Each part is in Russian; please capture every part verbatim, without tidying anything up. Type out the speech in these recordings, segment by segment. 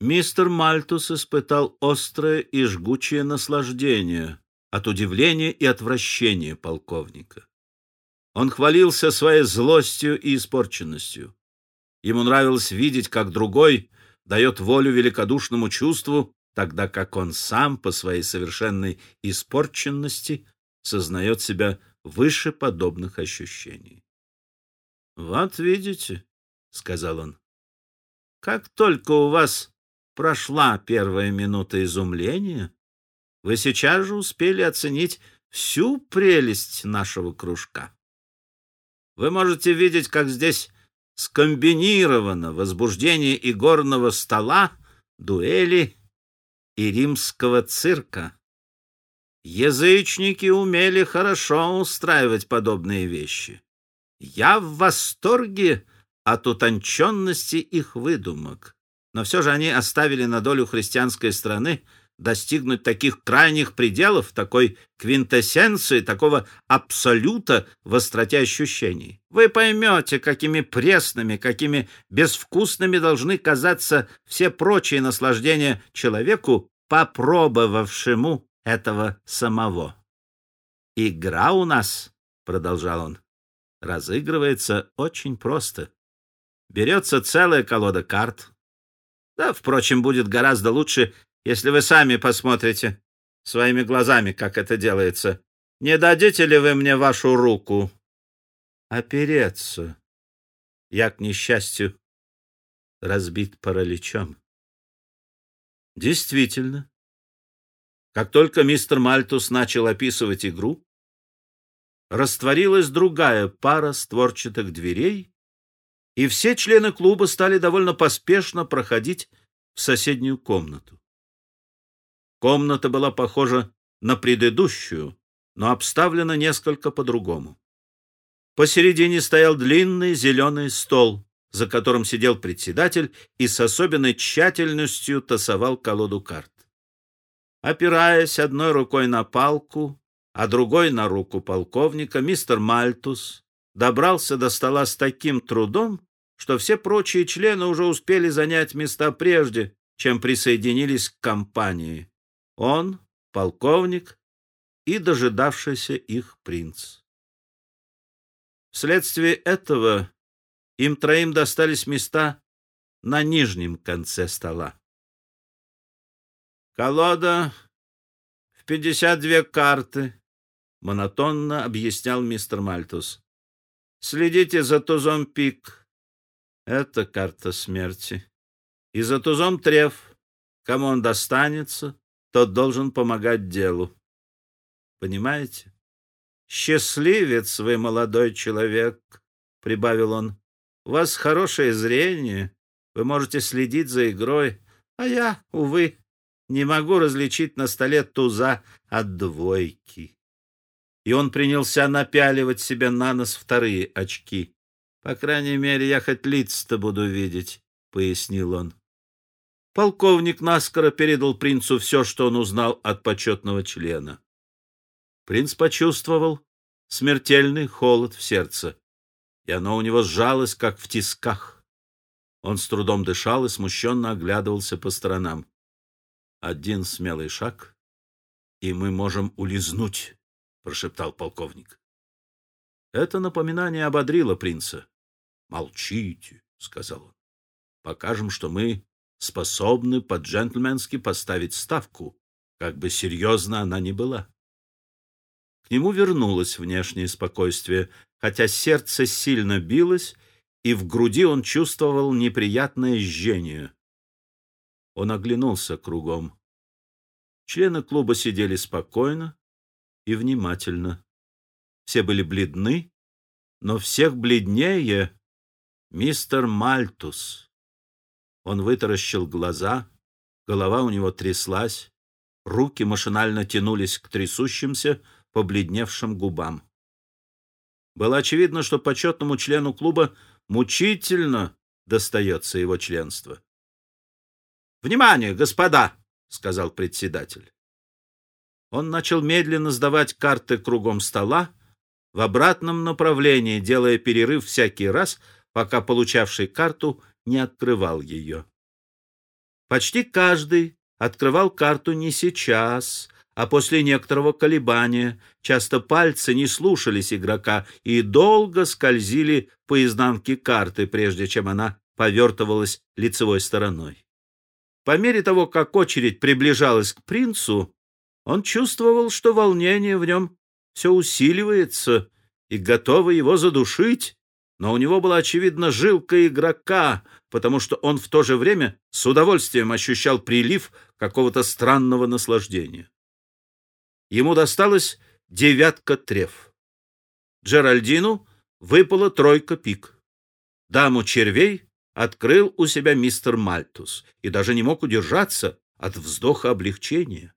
Мистер Мальтус испытал острое и жгучее наслаждение от удивления и отвращения полковника. Он хвалился своей злостью и испорченностью. Ему нравилось видеть, как другой дает волю великодушному чувству, тогда как он сам по своей совершенной испорченности сознает себя выше подобных ощущений. «Вот видите», — сказал он, — «как только у вас прошла первая минута изумления, вы сейчас же успели оценить всю прелесть нашего кружка. Вы можете видеть, как здесь скомбинировано возбуждение игорного стола, дуэли и римского цирка. Язычники умели хорошо устраивать подобные вещи. Я в восторге от утонченности их выдумок. Но все же они оставили на долю христианской страны достигнуть таких крайних пределов, такой квинтэссенции, такого абсолюта в остроте ощущений. Вы поймете, какими пресными, какими безвкусными должны казаться все прочие наслаждения человеку, попробовавшему этого самого. «Игра у нас, — продолжал он, — разыгрывается очень просто. Берется целая колода карт. Да, впрочем, будет гораздо лучше, если вы сами посмотрите своими глазами, как это делается. Не дадите ли вы мне вашу руку опереться? Я, к несчастью, разбит параличом». Действительно, как только мистер Мальтус начал описывать игру, растворилась другая пара створчатых дверей, и все члены клуба стали довольно поспешно проходить в соседнюю комнату. Комната была похожа на предыдущую, но обставлена несколько по-другому. Посередине стоял длинный зеленый стол, за которым сидел председатель и с особенной тщательностью тасовал колоду карт. Опираясь одной рукой на палку, а другой на руку полковника, мистер Мальтус добрался до стола с таким трудом, что все прочие члены уже успели занять места прежде, чем присоединились к компании. Он, полковник и дожидавшийся их принц. Вследствие этого им троим достались места на нижнем конце стола. «Колода в пятьдесят две карты», — монотонно объяснял мистер Мальтус. «Следите за тузом пик. Это карта смерти. И за тузом треф. Кому он достанется, тот должен помогать делу. Понимаете? Счастливец вы, молодой человек», — прибавил он. «У вас хорошее зрение, вы можете следить за игрой, а я, увы, не могу различить на столе туза от двойки». И он принялся напяливать себе на нос вторые очки. «По крайней мере, я хоть лица-то буду видеть», — пояснил он. Полковник наскоро передал принцу все, что он узнал от почетного члена. Принц почувствовал смертельный холод в сердце, и оно у него сжалось, как в тисках. Он с трудом дышал и смущенно оглядывался по сторонам. «Один смелый шаг, и мы можем улизнуть», — прошептал полковник. Это напоминание ободрило принца. «Молчите», — сказал он. «Покажем, что мы способны по-джентльменски поставить ставку, как бы серьезна она ни была». К нему вернулось внешнее спокойствие, хотя сердце сильно билось, и в груди он чувствовал неприятное жжение. Он оглянулся кругом. Члены клуба сидели спокойно и внимательно. Все были бледны, но всех бледнее мистер Мальтус. Он вытаращил глаза, голова у него тряслась, руки машинально тянулись к трясущимся, побледневшим губам. Было очевидно, что почетному члену клуба мучительно достается его членство. «Внимание, господа!» — сказал председатель. Он начал медленно сдавать карты кругом стола в обратном направлении, делая перерыв всякий раз, пока получавший карту не открывал ее. Почти каждый открывал карту не сейчас, а после некоторого колебания. Часто пальцы не слушались игрока и долго скользили по изнанке карты, прежде чем она повертывалась лицевой стороной. По мере того, как очередь приближалась к принцу, он чувствовал, что волнение в нем все усиливается и готово его задушить, но у него была, очевидно, жилка игрока, потому что он в то же время с удовольствием ощущал прилив какого-то странного наслаждения. Ему досталась девятка треф. Джеральдину выпала тройка пик. Даму червей открыл у себя мистер Мальтус и даже не мог удержаться от вздоха облегчения.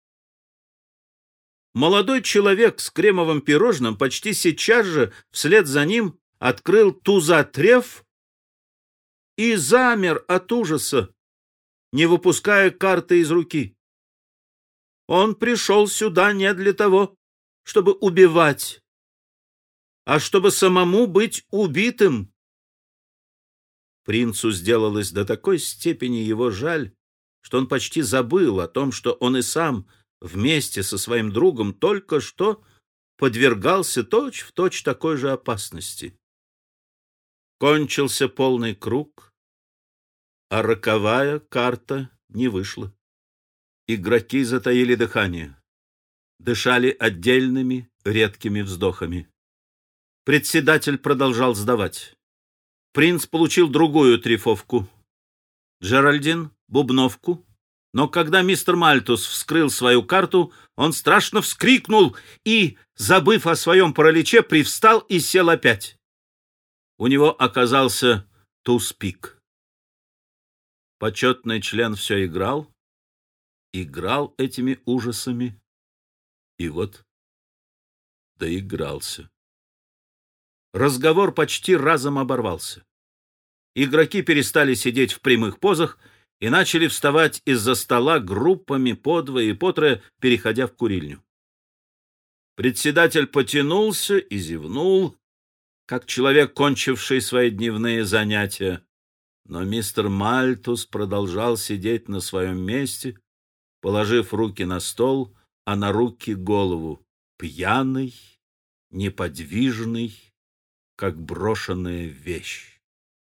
Молодой человек с кремовым пирожным почти сейчас же вслед за ним открыл туза треф и замер от ужаса, не выпуская карты из руки. Он пришел сюда не для того, чтобы убивать, а чтобы самому быть убитым. Принцу сделалось до такой степени его жаль, что он почти забыл о том, что он и сам вместе со своим другом только что подвергался точь-в-точь такой же опасности. Кончился полный круг, а роковая карта не вышла. Игроки затаили дыхание, дышали отдельными редкими вздохами. Председатель продолжал сдавать. Принц получил другую трефовку, Джеральдин — бубновку, но когда мистер Мальтус вскрыл свою карту, он страшно вскрикнул и, забыв о своем параличе, привстал и сел опять. У него оказался туз-пик. Почетный член все играл, играл этими ужасами, и вот доигрался. Разговор почти разом оборвался. Игроки перестали сидеть в прямых позах и начали вставать из-за стола группами по двое и по трое, переходя в курильню. Председатель потянулся и зевнул, как человек, кончивший свои дневные занятия, но мистер Мальтус продолжал сидеть на своем месте, положив руки на стол, а на руки голову, пьяный, неподвижный, как брошенная вещь.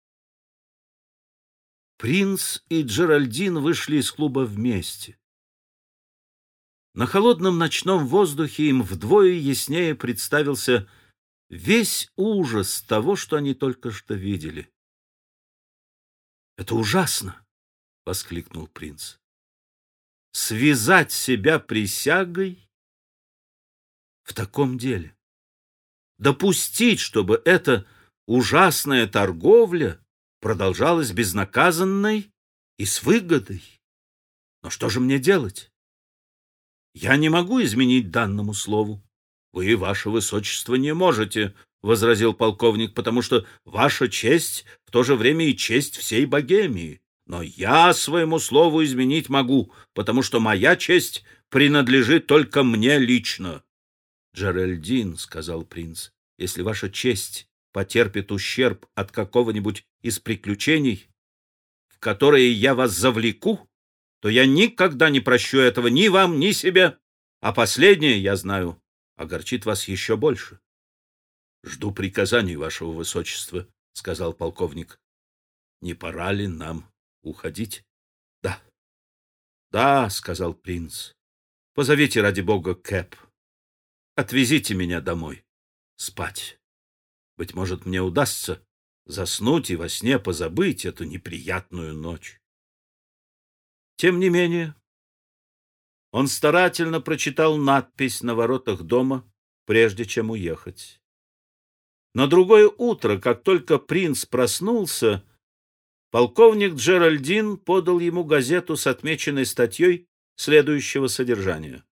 Принц и Джеральдин вышли из клуба вместе. На холодном ночном воздухе им вдвое яснее представился весь ужас того, что они только что видели. «Это ужасно!» — воскликнул принц. «Связать себя присягой в таком деле. Допустить, чтобы эта ужасная торговля продолжалась безнаказанной и с выгодой. Но что же мне делать? Я не могу изменить данному слову. Вы, ваше высочество, не можете, — возразил полковник, — потому что ваша честь в то же время и честь всей Богемии. Но я своему слову изменить могу, потому что моя честь принадлежит только мне лично. — Джеральдин, — сказал принц, — если ваша честь потерпит ущерб от какого-нибудь из приключений, в которые я вас завлеку, то я никогда не прощу этого ни вам, ни себе, а последнее, я знаю, огорчит вас еще больше. — Жду приказаний вашего высочества, — сказал полковник. — Не пора ли нам уходить? — Да. — Да, — сказал принц. — Позовите, ради бога, кэб. Отвезите меня домой. Спать. Быть может, мне удастся заснуть и во сне позабыть эту неприятную ночь. Тем не менее, он старательно прочитал надпись на воротах дома, прежде чем уехать. На другое утро, как только принц проснулся, полковник Джеральдин подал ему газету с отмеченной статьей следующего содержания.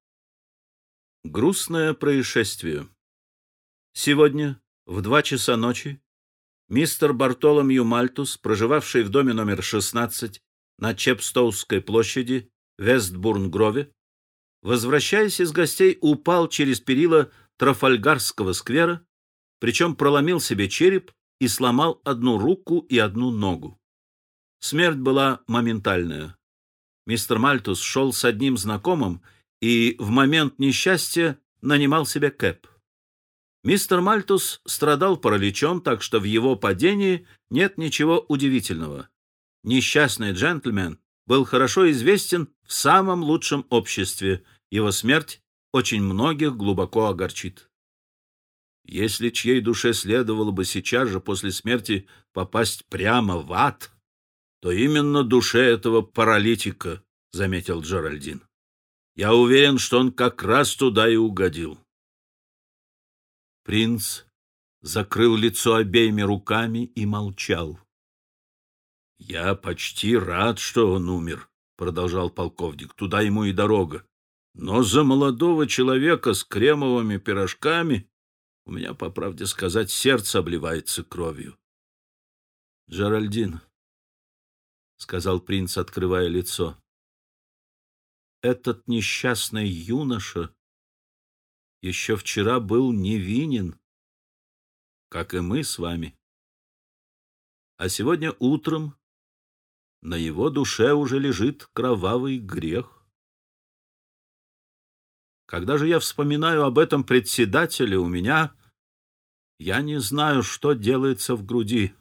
Грустное происшествие. Сегодня в два часа ночи мистер Бартоломью Мальтус, проживавший в доме номер шестнадцать на Чепстоусской площади в Вестбурн-Грове, возвращаясь из гостей, упал через перила Трафальгарского сквера, причем проломил себе череп и сломал одну руку и одну ногу. Смерть была моментальная. Мистер Мальтус шел с одним знакомым и в момент несчастья нанимал себе кэб. Мистер Мальтус страдал параличом, так что в его падении нет ничего удивительного. Несчастный джентльмен был хорошо известен в самом лучшем обществе. Его смерть очень многих глубоко огорчит. Если чьей душе следовало бы сейчас же после смерти попасть прямо в ад, то именно душе этого паралитика, — заметил Джеральдин. Я уверен, что он как раз туда и угодил. Принц закрыл лицо обеими руками и молчал. — Я почти рад, что он умер, — продолжал полковник. — Туда ему и дорога. Но за молодого человека с кремовыми пирожками у меня, по правде сказать, сердце обливается кровью. — Джеральдин, — сказал принц, открывая лицо, — этот несчастный юноша еще вчера был невинен, как и мы с вами. А сегодня утром на его душе уже лежит кровавый грех. Когда же я вспоминаю об этом председателе, у меня, я не знаю, что делается в груди.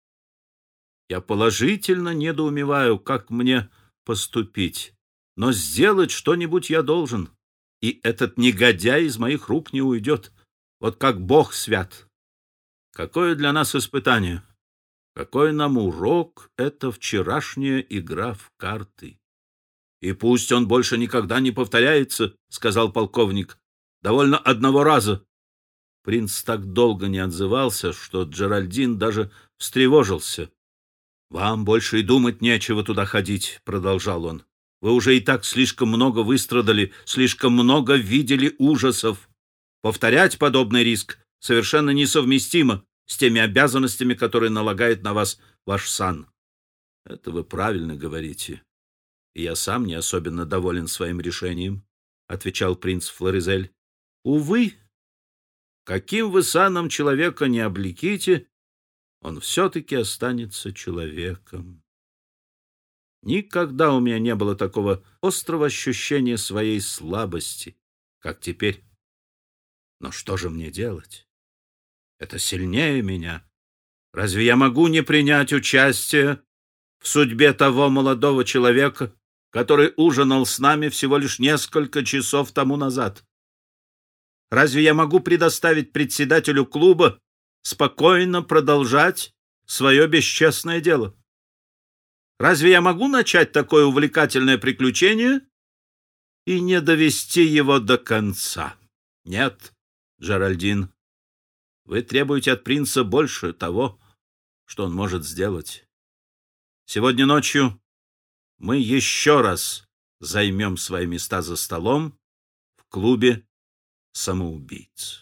Я положительно недоумеваю, как мне поступить, но сделать что-нибудь я должен. И этот негодяй из моих рук не уйдет, вот как Бог свят. Какое для нас испытание, какой нам урок эта вчерашняя игра в карты. И пусть он больше никогда не повторяется, — сказал полковник, — довольно одного раза. Принц так долго не отзывался, что Джеральдин даже встревожился. — Вам больше и думать нечего туда ходить, — продолжал он. Вы уже и так слишком много выстрадали, слишком много видели ужасов. Повторять подобный риск совершенно несовместимо с теми обязанностями, которые налагает на вас ваш сан. — Это вы правильно говорите. И я сам не особенно доволен своим решением, — отвечал принц Флоризель. — Увы, каким вы саном человека не облеките, он все-таки останется человеком. Никогда у меня не было такого острого ощущения своей слабости, как теперь. Но что же мне делать? Это сильнее меня. Разве я могу не принять участие в судьбе того молодого человека, который ужинал с нами всего лишь несколько часов тому назад? Разве я могу предоставить председателю клуба спокойно продолжать свое бесчестное дело? Разве я могу начать такое увлекательное приключение и не довести его до конца? Нет, Джеральдин, вы требуете от принца больше того, что он может сделать. Сегодня ночью мы еще раз займем свои места за столом в клубе самоубийц.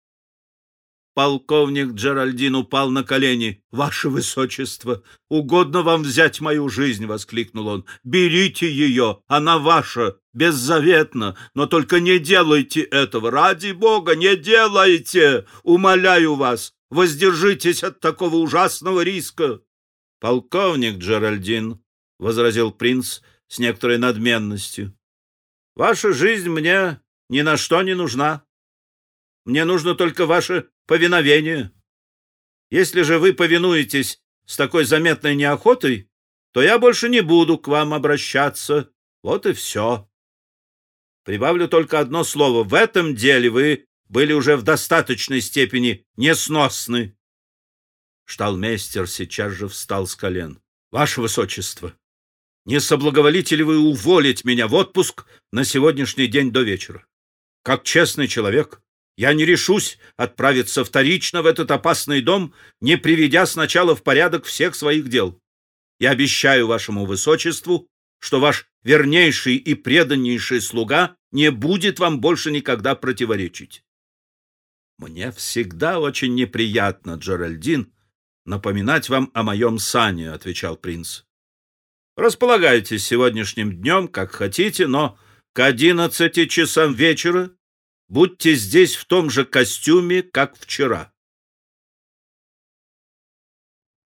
Полковник Джеральдин упал на колени. — Ваше Высочество, угодно вам взять мою жизнь, — воскликнул он. — Берите ее, она ваша, беззаветна, но только не делайте этого. Ради Бога, не делайте! Умоляю вас, воздержитесь от такого ужасного риска. — Полковник Джеральдин, — возразил принц с некоторой надменностью, — ваша жизнь мне ни на что не нужна. Мне нужно только ваше повиновение. Если же вы повинуетесь с такой заметной неохотой, то я больше не буду к вам обращаться. Вот и все. Прибавлю только одно слово. В этом деле вы были уже в достаточной степени несносны. Шталмейстер сейчас же встал с колен. — Ваше Высочество, не соблаговолите ли вы уволить меня в отпуск на сегодняшний день до вечера? Как честный человек, я не решусь отправиться вторично в этот опасный дом, не приведя сначала в порядок всех своих дел. Я обещаю вашему Высочеству, что ваш вернейший и преданнейший слуга не будет вам больше никогда противоречить. — Мне всегда очень неприятно, Джеральдин, напоминать вам о моем сане, — отвечал принц. — Располагайтесь сегодняшним днем, как хотите, но к одиннадцати часам вечера будьте здесь в том же костюме, как вчера.